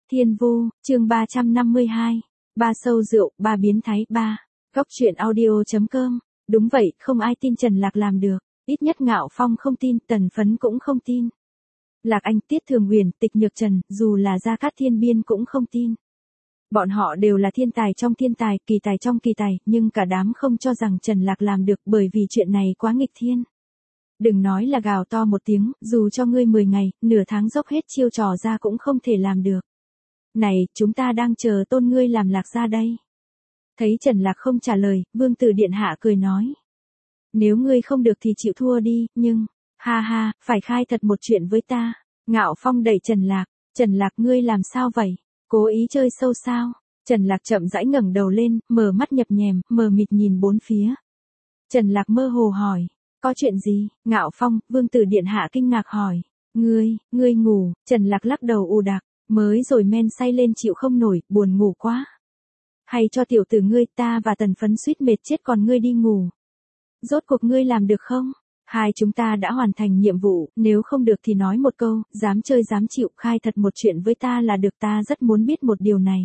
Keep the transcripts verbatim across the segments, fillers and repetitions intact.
Thiên Vu, chương ba trăm năm mươi hai. Ba sâu rượu, ba biến thái, ba. Góc truyện audio.com. Đúng vậy, không ai tin Trần Lạc làm được. Ít nhất Ngạo Phong không tin, Tần Phấn cũng không tin. Lạc Anh, Tiết Thường Huyền, Tịch Nhược Trần, dù là Gia Cát Thiên Biên cũng không tin. Bọn họ đều là thiên tài trong thiên tài, kỳ tài trong kỳ tài, nhưng cả đám không cho rằng Trần Lạc làm được bởi vì chuyện này quá nghịch thiên. Đừng nói là gào to một tiếng, dù cho ngươi mười ngày, nửa tháng dốc hết chiêu trò ra cũng không thể làm được. Này, chúng ta đang chờ tôn ngươi làm Lạc gia đây. Thấy Trần Lạc không trả lời, Vương Tử Điện Hạ cười nói. Nếu ngươi không được thì chịu thua đi, nhưng, ha ha, phải khai thật một chuyện với ta. Ngạo Phong đẩy Trần Lạc, Trần Lạc ngươi làm sao vậy? Cố ý chơi sâu sao? Trần Lạc chậm rãi ngẩng đầu lên, mở mắt nhập nhèm, mờ mịt nhìn bốn phía. Trần Lạc mơ hồ hỏi. Có chuyện gì? Ngạo Phong, Vương Tử Điện Hạ kinh ngạc hỏi. Ngươi, ngươi ngủ, Trần Lạc lắc đầu ù đặc, mới rồi men say lên chịu không nổi, buồn ngủ quá. Hay cho tiểu tử ngươi, ta và Tần Phấn suýt mệt chết còn ngươi đi ngủ. Rốt cuộc ngươi làm được không? Hai chúng ta đã hoàn thành nhiệm vụ, nếu không được thì nói một câu, dám chơi dám chịu, khai thật một chuyện với ta là được, ta rất muốn biết một điều này.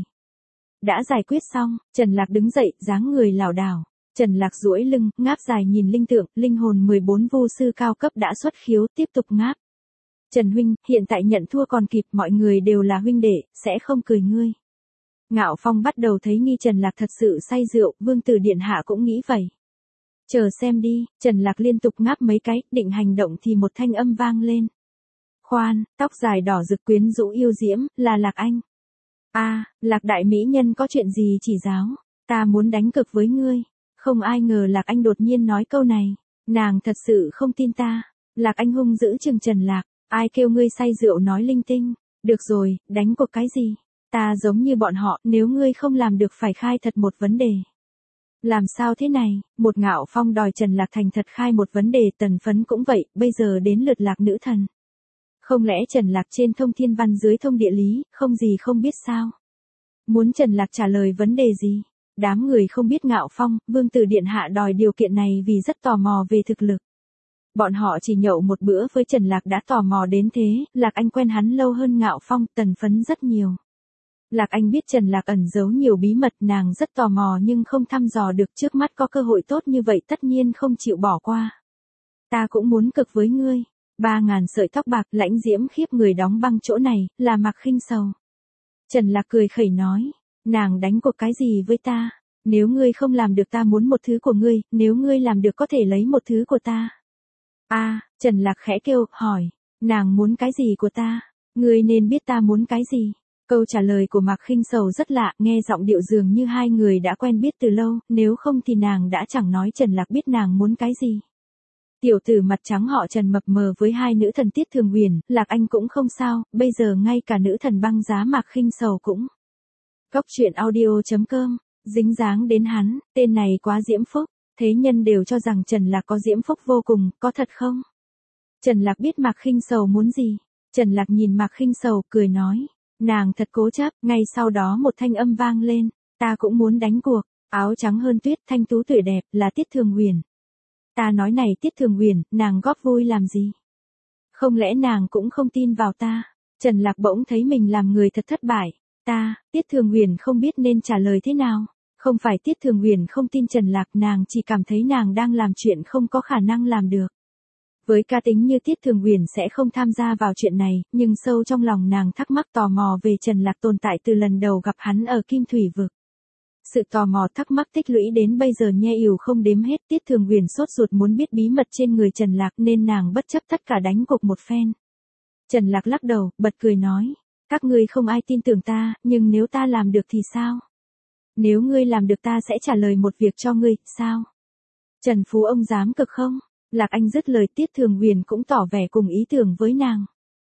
Đã giải quyết xong, Trần Lạc đứng dậy, dáng người lảo đảo. Trần Lạc duỗi lưng, ngáp dài nhìn linh tượng, linh hồn mười bốn vu sư cao cấp đã xuất khiếu, tiếp tục ngáp. Trần huynh, hiện tại nhận thua còn kịp, mọi người đều là huynh đệ, sẽ không cười ngươi. Ngạo Phong bắt đầu thấy nghi Trần Lạc thật sự say rượu, Vương Tử Điện Hạ cũng nghĩ vậy. Chờ xem đi, Trần Lạc liên tục ngáp mấy cái, định hành động thì một thanh âm vang lên. Khoan, tóc dài đỏ rực quyến rũ yêu diễm, là Lạc Anh. A, à, Lạc đại mỹ nhân có chuyện gì chỉ giáo, ta muốn đánh cực với ngươi. Không ai ngờ Lạc Anh đột nhiên nói câu này, nàng thật sự không tin ta. Lạc Anh hung dữ chừng Trần Lạc, ai kêu ngươi say rượu nói linh tinh, được rồi, đánh cuộc cái gì, ta giống như bọn họ, nếu ngươi không làm được phải khai thật một vấn đề. Làm sao thế này, một Ngạo Phong đòi Trần Lạc thành thật khai một vấn đề, Tần Phấn cũng vậy, bây giờ đến lượt Lạc nữ thần. Không lẽ Trần Lạc trên thông thiên văn dưới thông địa lý, không gì không biết sao? Muốn Trần Lạc trả lời vấn đề gì? Đám người không biết Ngạo Phong, Vương Tử Điện Hạ đòi điều kiện này vì rất tò mò về thực lực. Bọn họ chỉ nhậu một bữa với Trần Lạc đã tò mò đến thế, Lạc Anh quen hắn lâu hơn Ngạo Phong, Tần Phấn rất nhiều. Lạc Anh biết Trần Lạc ẩn giấu nhiều bí mật, nàng rất tò mò nhưng không thăm dò được, trước mắt có cơ hội tốt như vậy tất nhiên không chịu bỏ qua. Ta cũng muốn cực với ngươi. Ba ngàn sợi tóc bạc, lãnh diễm khiếp người đóng băng chỗ này, là Mạc Khinh Sầu. Trần Lạc cười khẩy nói. Nàng đánh cuộc cái gì với ta? Nếu ngươi không làm được ta muốn một thứ của ngươi, nếu ngươi làm được có thể lấy một thứ của ta. A, à, Trần Lạc khẽ kêu, hỏi. Nàng muốn cái gì của ta? Ngươi nên biết ta muốn cái gì. Câu trả lời của Mạc Khinh Sầu rất lạ, nghe giọng điệu dường như hai người đã quen biết từ lâu, nếu không thì nàng đã chẳng nói Trần Lạc biết nàng muốn cái gì. Tiểu tử mặt trắng họ Trần mập mờ với hai nữ thần Tiết Thường Huyền, Lạc Anh cũng không sao, bây giờ ngay cả nữ thần băng giá Mạc Khinh Sầu cũng. Góc truyện audio.com, dính dáng đến hắn, tên này quá diễm phúc, thế nhân đều cho rằng Trần Lạc có diễm phúc vô cùng, có thật không? Trần Lạc biết Mạc Khinh Sầu muốn gì, Trần Lạc nhìn Mạc Khinh Sầu, cười nói, nàng thật cố chấp, ngay sau đó một thanh âm vang lên, ta cũng muốn đánh cuộc, áo trắng hơn tuyết, thanh tú tuổi đẹp, là Tiết Thường Huyền. Ta nói này Tiết Thường Huyền, nàng góp vui làm gì? Không lẽ nàng cũng không tin vào ta? Trần Lạc bỗng thấy mình làm người thật thất bại. Ta, Tiết Thường Huyền không biết nên trả lời thế nào. Không phải Tiết Thường Huyền không tin Trần Lạc, nàng chỉ cảm thấy nàng đang làm chuyện không có khả năng làm được. Với cá tính như Tiết Thường Huyền sẽ không tham gia vào chuyện này, nhưng sâu trong lòng nàng thắc mắc tò mò về Trần Lạc tồn tại từ lần đầu gặp hắn ở Kim Thủy Vực. Sự tò mò thắc mắc tích lũy đến bây giờ nhe ỉu không đếm hết, Tiết Thường Huyền sốt ruột muốn biết bí mật trên người Trần Lạc nên nàng bất chấp tất cả đánh cuộc một phen. Trần Lạc lắc đầu, bật cười nói. Các ngươi không ai tin tưởng ta, nhưng nếu ta làm được thì sao? Nếu ngươi làm được ta sẽ trả lời một việc cho ngươi, sao? Trần Phú ông dám cực không? Lạc Anh dứt lời, Tiết Thường Huyền cũng tỏ vẻ cùng ý tưởng với nàng.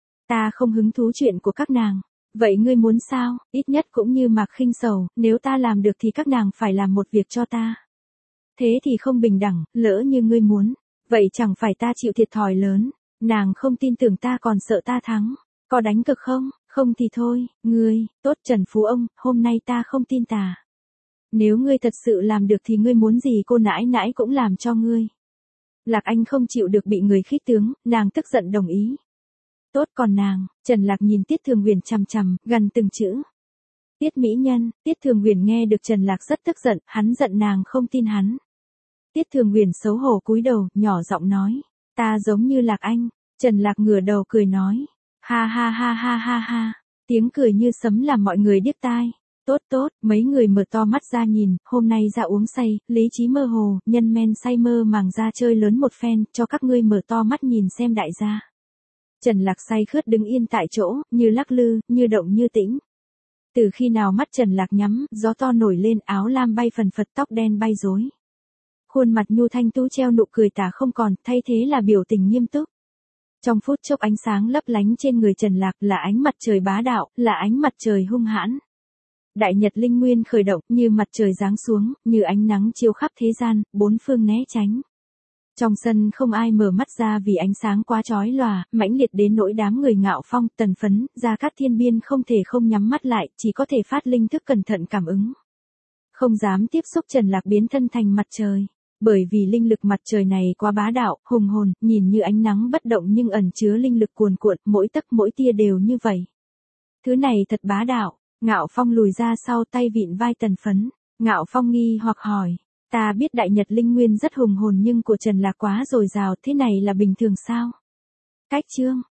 Ta không hứng thú chuyện của các nàng. Vậy ngươi muốn sao? Ít nhất cũng như Mạc Khinh Sầu, nếu ta làm được thì các nàng phải làm một việc cho ta. Thế thì không bình đẳng, lỡ như ngươi muốn, vậy chẳng phải ta chịu thiệt thòi lớn. Nàng không tin tưởng ta còn sợ ta thắng. Có đánh cực không? Không thì thôi, ngươi, tốt Trần Phú ông, hôm nay ta không tin tà. Nếu ngươi thật sự làm được thì ngươi muốn gì cô nãi nãi cũng làm cho ngươi. Lạc Anh không chịu được bị người khích tướng, nàng tức giận đồng ý. Tốt còn nàng, Trần Lạc nhìn Tiết Thường Huyền chằm chằm, gần từng chữ. Tiết mỹ nhân, Tiết Thường Huyền nghe được Trần Lạc rất tức giận, hắn giận nàng không tin hắn. Tiết Thường Huyền xấu hổ cúi đầu, nhỏ giọng nói, ta giống như Lạc Anh. Trần Lạc ngửa đầu cười nói, ha ha ha ha ha ha, tiếng cười như sấm làm mọi người điếc tai. Tốt tốt, mấy người mở to mắt ra nhìn, hôm nay ra uống say, lý trí mơ hồ, nhân men say mơ màng ra chơi lớn một phen, cho các ngươi mở to mắt nhìn xem đại gia. Trần Lạc say khướt đứng yên tại chỗ, như lắc lư, như động như tĩnh. Từ khi nào mắt Trần Lạc nhắm, gió to nổi lên, áo lam bay phần phật, tóc đen bay rối. Khuôn mặt nhu thanh tú treo nụ cười tà không còn, thay thế là biểu tình nghiêm túc. Trong phút chốc ánh sáng lấp lánh trên người Trần Lạc là ánh mặt trời bá đạo, là ánh mặt trời hung hãn. Đại nhật linh nguyên khởi động, như mặt trời giáng xuống, như ánh nắng chiếu khắp thế gian, bốn phương né tránh. Trong sân không ai mở mắt ra vì ánh sáng quá chói lòa, mãnh liệt đến nỗi đám người Ngạo Phong, Tần Phấn, Gia Cát Thiên Biên không thể không nhắm mắt lại, chỉ có thể phát linh thức cẩn thận cảm ứng. Không dám tiếp xúc Trần Lạc biến thân thành mặt trời, bởi vì linh lực mặt trời này quá bá đạo, hùng hồn, nhìn như ánh nắng bất động nhưng ẩn chứa linh lực cuồn cuộn, mỗi tấc mỗi tia đều như vậy. Thứ này thật bá đạo. Ngạo Phong lùi ra sau, tay vịn vai Tần Phấn. Ngạo Phong nghi hoặc hỏi, ta biết đại nhật linh nguyên rất hùng hồn nhưng của Trần Lạc quá dồi dào, thế này là bình thường sao? Cách chương